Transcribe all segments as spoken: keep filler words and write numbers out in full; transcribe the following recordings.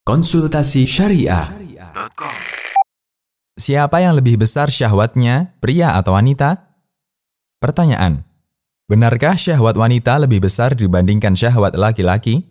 Konsultasi Syariah. Siapa yang lebih besar syahwatnya, pria atau wanita? Pertanyaan: benarkah syahwat wanita lebih besar dibandingkan syahwat laki-laki?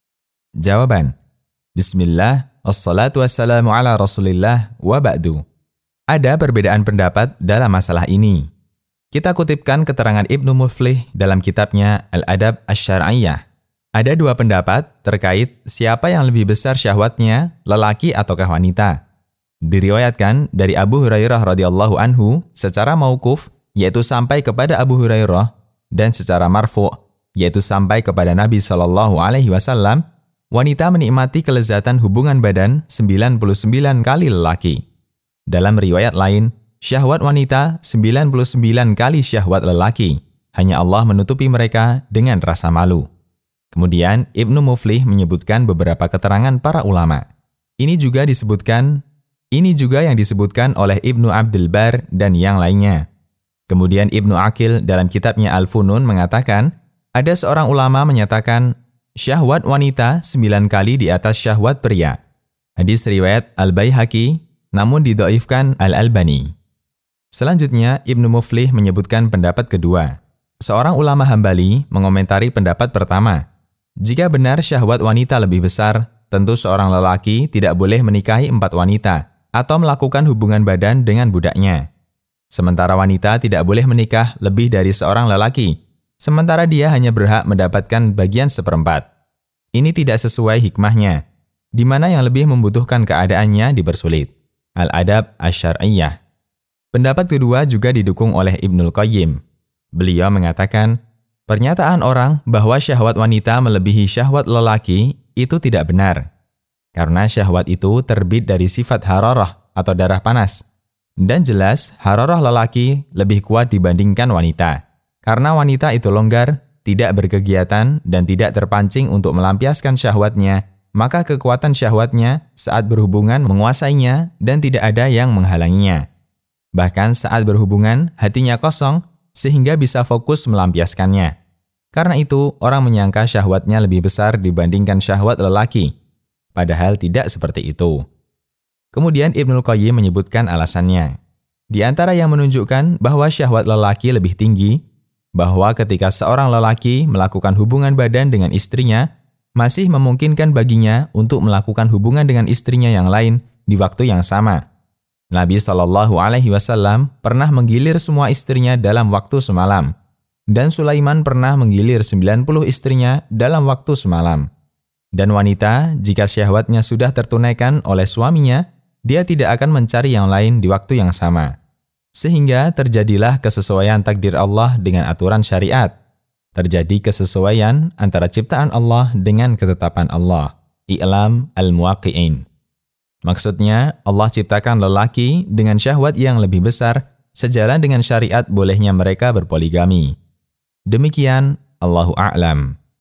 Jawaban: Bismillah, assalatu wassalamu ala rasulillah, wa ba'du. Ada perbedaan pendapat dalam masalah ini. Kita kutipkan keterangan Ibnu Muflih dalam kitabnya Al-Adab Asy-Syar'iyyah. Ada dua pendapat terkait siapa yang lebih besar syahwatnya, lelaki ataukah wanita. Diriwayatkan dari Abu Hurairah radhiyallahu anhu secara mauquf, yaitu sampai kepada Abu Hurairah, dan secara marfu', yaitu sampai kepada Nabi sallallahu alaihi wasallam, wanita menikmati kelezatan hubungan badan sembilan puluh sembilan kali lelaki. Dalam riwayat lain, syahwat wanita sembilan puluh sembilan kali syahwat lelaki. Hanya Allah menutupi mereka dengan rasa malu. Kemudian Ibnu Muflih menyebutkan beberapa keterangan para ulama. Ini juga disebutkan, ini juga yang disebutkan oleh Ibnu Abdul Bar dan yang lainnya. Kemudian Ibnu Aqil dalam kitabnya Al-Funun mengatakan, ada seorang ulama menyatakan syahwat wanita sembilan kali di atas syahwat pria. Hadis riwayat Al-Baihaqi, namun didhaifkan Al-Albani. Selanjutnya Ibnu Muflih menyebutkan pendapat kedua. Seorang ulama Hambali mengomentari pendapat pertama. Jika benar syahwat wanita lebih besar, tentu seorang lelaki tidak boleh menikahi empat wanita atau melakukan hubungan badan dengan budaknya. Sementara wanita tidak boleh menikah lebih dari seorang lelaki, sementara dia hanya berhak mendapatkan bagian seperempat. Ini tidak sesuai hikmahnya, di mana yang lebih membutuhkan keadaannya dipersulit. Al-Adab Asy-Syar'iyyah. Pendapat kedua juga didukung oleh Ibnul Qayyim. Beliau mengatakan, pernyataan orang bahwa syahwat wanita melebihi syahwat lelaki itu tidak benar. Karena syahwat itu terbit dari sifat hararah atau darah panas. Dan jelas hararah lelaki lebih kuat dibandingkan wanita. Karena wanita itu longgar, tidak berkegiatan, dan tidak terpancing untuk melampiaskan syahwatnya, maka kekuatan syahwatnya saat berhubungan menguasainya dan tidak ada yang menghalanginya. Bahkan saat berhubungan, hatinya kosong, sehingga bisa fokus melampiaskannya. Karena itu, orang menyangka syahwatnya lebih besar dibandingkan syahwat lelaki. Padahal tidak seperti itu. Kemudian Ibnul Qayyim menyebutkan alasannya. Di antara yang menunjukkan bahwa syahwat lelaki lebih tinggi, bahwa ketika seorang lelaki melakukan hubungan badan dengan istrinya, masih memungkinkan baginya untuk melakukan hubungan dengan istrinya yang lain di waktu yang sama. Nabi shallallahu alaihi wasallam pernah menggilir semua istrinya dalam waktu semalam. Dan Sulaiman pernah menggilir sembilan puluh istrinya dalam waktu semalam. Dan wanita, jika syahwatnya sudah tertunaikan oleh suaminya, dia tidak akan mencari yang lain di waktu yang sama. Sehingga terjadilah kesesuaian takdir Allah dengan aturan syariat. Terjadi kesesuaian antara ciptaan Allah dengan ketetapan Allah. I'lam al-muwaqqi'in. Maksudnya, Allah ciptakan lelaki dengan syahwat yang lebih besar, sejalan dengan syariat bolehnya mereka berpoligami. Demikian, Allahu a'lam.